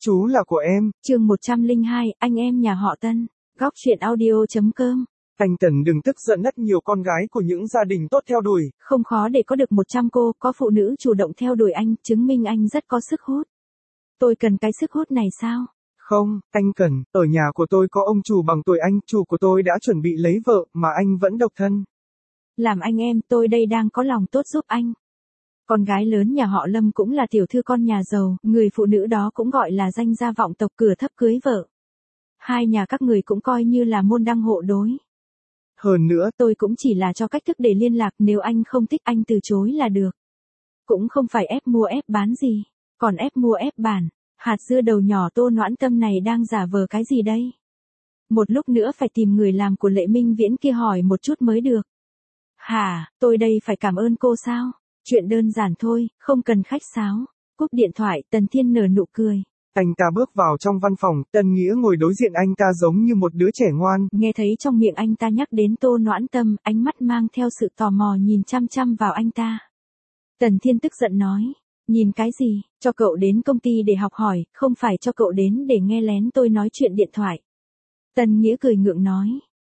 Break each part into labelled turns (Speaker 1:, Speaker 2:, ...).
Speaker 1: Chú là của em.
Speaker 2: Chương 102, anh em nhà họ Tân. Góc truyện audio.com.
Speaker 1: Anh Tần đừng tức giận, rất nhiều con gái của những gia đình tốt theo đuổi.
Speaker 2: Không khó để có được 100 cô, có phụ nữ chủ động theo đuổi anh, chứng minh anh rất có sức hút. Tôi cần cái sức hút này sao?
Speaker 1: Không, anh cần, ở nhà của tôi có ông chủ bằng tuổi anh, chủ của tôi đã chuẩn bị lấy vợ, mà anh vẫn độc thân.
Speaker 2: Làm anh em, tôi đây đang có lòng tốt giúp anh. Con gái lớn nhà họ Lâm cũng là tiểu thư con nhà giàu, người phụ nữ đó cũng gọi là danh gia vọng tộc, cửa thấp cưới vợ. Hai nhà các người cũng coi như là môn đăng hộ đối.
Speaker 1: Hơn nữa,
Speaker 2: tôi cũng chỉ là cho cách thức để liên lạc, nếu anh không thích anh từ chối là được. Cũng không phải ép mua ép bán gì, còn ép mua ép bán. Hạt dưa đầu nhỏ Tô Noãn Tâm này đang giả vờ cái gì đây? Một lúc nữa phải tìm người làm của Lệ Minh Viễn kia hỏi một chút mới được. Hả, tôi đây phải cảm ơn cô sao? Chuyện đơn giản thôi, không cần khách sáo. Cúp điện thoại, Tần Thiên nở nụ cười.
Speaker 1: Anh ta bước vào trong văn phòng, Tân Nghĩa ngồi đối diện anh ta giống như một đứa trẻ ngoan.
Speaker 2: Nghe thấy trong miệng anh ta nhắc đến Tô Noãn Tâm, ánh mắt mang theo sự tò mò nhìn chăm chăm vào anh ta. Tần Thiên tức giận nói, nhìn cái gì, cho cậu đến công ty để học hỏi, không phải cho cậu đến để nghe lén tôi nói chuyện điện thoại. Tần Nghĩa cười ngượng nói.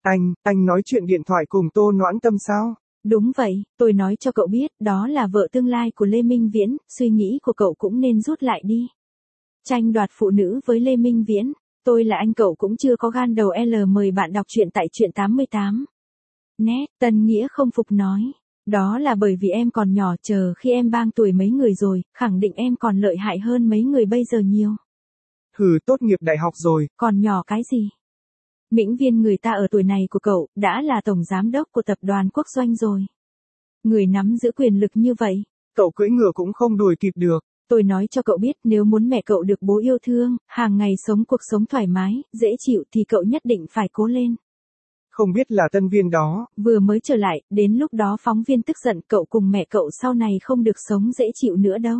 Speaker 1: Anh nói chuyện điện thoại cùng Tô Noãn Tâm sao?
Speaker 2: Đúng vậy, tôi nói cho cậu biết, đó là vợ tương lai của Lê Minh Viễn, suy nghĩ của cậu cũng nên rút lại đi. Tranh đoạt phụ nữ với Lê Minh Viễn, tôi là anh cậu cũng chưa có gan đầu L mời bạn đọc truyện tại truyện 88. Nét, Tần Nghĩa không phục nói. Đó là bởi vì em còn nhỏ, chờ khi em bang tuổi mấy người rồi, khẳng định em còn lợi hại hơn mấy người bây giờ nhiều.
Speaker 1: Hừ, tốt nghiệp đại học rồi.
Speaker 2: Còn nhỏ cái gì? Mĩnh Viên người ta ở tuổi này của cậu, đã là tổng giám đốc của tập đoàn quốc doanh rồi. Người nắm giữ quyền lực như vậy.
Speaker 1: Cậu cưỡi ngựa cũng không đuổi kịp được.
Speaker 2: Tôi nói cho cậu biết, nếu muốn mẹ cậu được bố yêu thương, hàng ngày sống cuộc sống thoải mái, dễ chịu thì cậu nhất định phải cố lên.
Speaker 1: Không biết là Tân Viên đó
Speaker 2: vừa mới trở lại, đến lúc đó phóng viên tức giận, cậu cùng mẹ cậu sau này không được sống dễ chịu nữa đâu.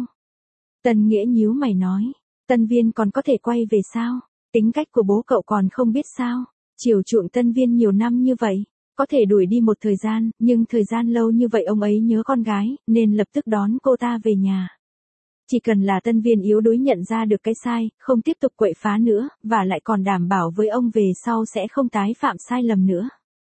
Speaker 2: Tần Nghĩa nhíu mày nói, Tân Viên còn có thể quay về sao? Tính cách của bố cậu còn không biết sao? Chiều chuộng Tân Viên nhiều năm như vậy, có thể đuổi đi một thời gian, nhưng thời gian lâu như vậy ông ấy nhớ con gái, nên lập tức đón cô ta về nhà. Chỉ cần là Tân Viên yếu đuối nhận ra được cái sai, không tiếp tục quậy phá nữa, và lại còn đảm bảo với ông về sau sẽ không tái phạm sai lầm nữa.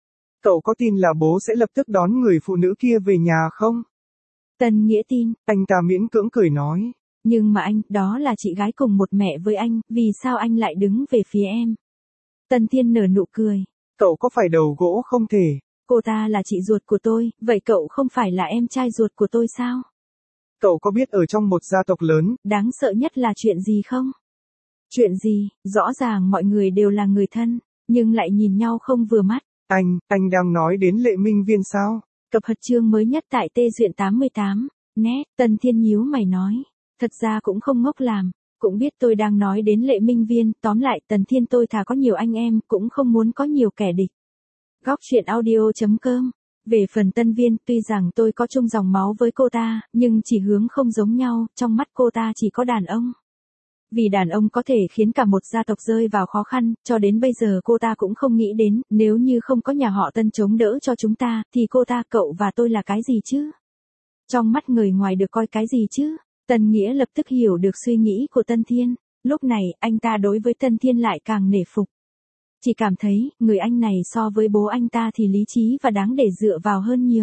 Speaker 1: Cậu có tin là bố sẽ lập tức đón người phụ nữ kia về nhà không?
Speaker 2: Tần Nghĩa tin.
Speaker 1: Anh ta miễn cưỡng cười nói.
Speaker 2: Nhưng mà anh, đó là chị gái cùng một mẹ với anh, vì sao anh lại đứng về phía em? Tần Thiên nở nụ cười.
Speaker 1: Cậu có phải đầu gỗ không thể?
Speaker 2: Cô ta là chị ruột của tôi, vậy cậu không phải là em trai ruột của tôi sao?
Speaker 1: Cậu có biết ở trong một gia tộc lớn,
Speaker 2: đáng sợ nhất là chuyện gì không? Chuyện gì? Rõ ràng mọi người đều là người thân, nhưng lại nhìn nhau không vừa mắt.
Speaker 1: Anh đang nói đến Lệ Minh Viên sao?
Speaker 2: Cập nhật chương mới nhất tại Tê Duyện 88. Nét, Tần Thiên nhíu mày nói. Thật ra cũng không ngốc làm, cũng biết tôi đang nói đến Lệ Minh Viên, tóm lại Tần Thiên tôi thà có nhiều anh em, cũng không muốn có nhiều kẻ địch. Góc truyện audio.com. Về phần Tân Viên, tuy rằng tôi có chung dòng máu với cô ta, nhưng chỉ hướng không giống nhau, trong mắt cô ta chỉ có đàn ông. Vì đàn ông có thể khiến cả một gia tộc rơi vào khó khăn, cho đến bây giờ cô ta cũng không nghĩ đến, nếu như không có nhà họ Tân chống đỡ cho chúng ta, thì cô ta, cậu và tôi là cái gì chứ? Trong mắt người ngoài được coi cái gì chứ? Tần Nghĩa lập tức hiểu được suy nghĩ của Tân Thiên, lúc này, anh ta đối với Tân Thiên lại càng nể phục. Chỉ cảm thấy, người anh này so với bố anh ta thì lý trí và đáng để dựa vào hơn nhiều.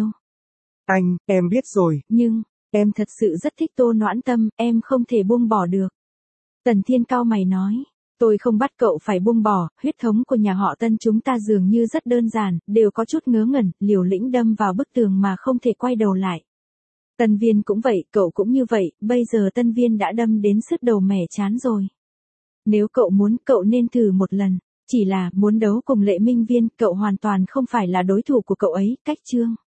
Speaker 1: Em biết rồi.
Speaker 2: Nhưng, em thật sự rất thích Tô Noãn Tâm, em không thể buông bỏ được. Tần Thiên cau mày nói, tôi không bắt cậu phải buông bỏ, huyết thống của nhà họ Tân chúng ta dường như rất đơn giản, đều có chút ngớ ngẩn, liều lĩnh đâm vào bức tường mà không thể quay đầu lại. Tân Viên cũng vậy, cậu cũng như vậy, bây giờ Tân Viên đã đâm đến sứt đầu mẻ chán rồi. Nếu cậu muốn, cậu nên thử một lần. Chỉ là, muốn đấu cùng Lệ Minh Viên, cậu hoàn toàn không phải là đối thủ của cậu ấy, cách chương.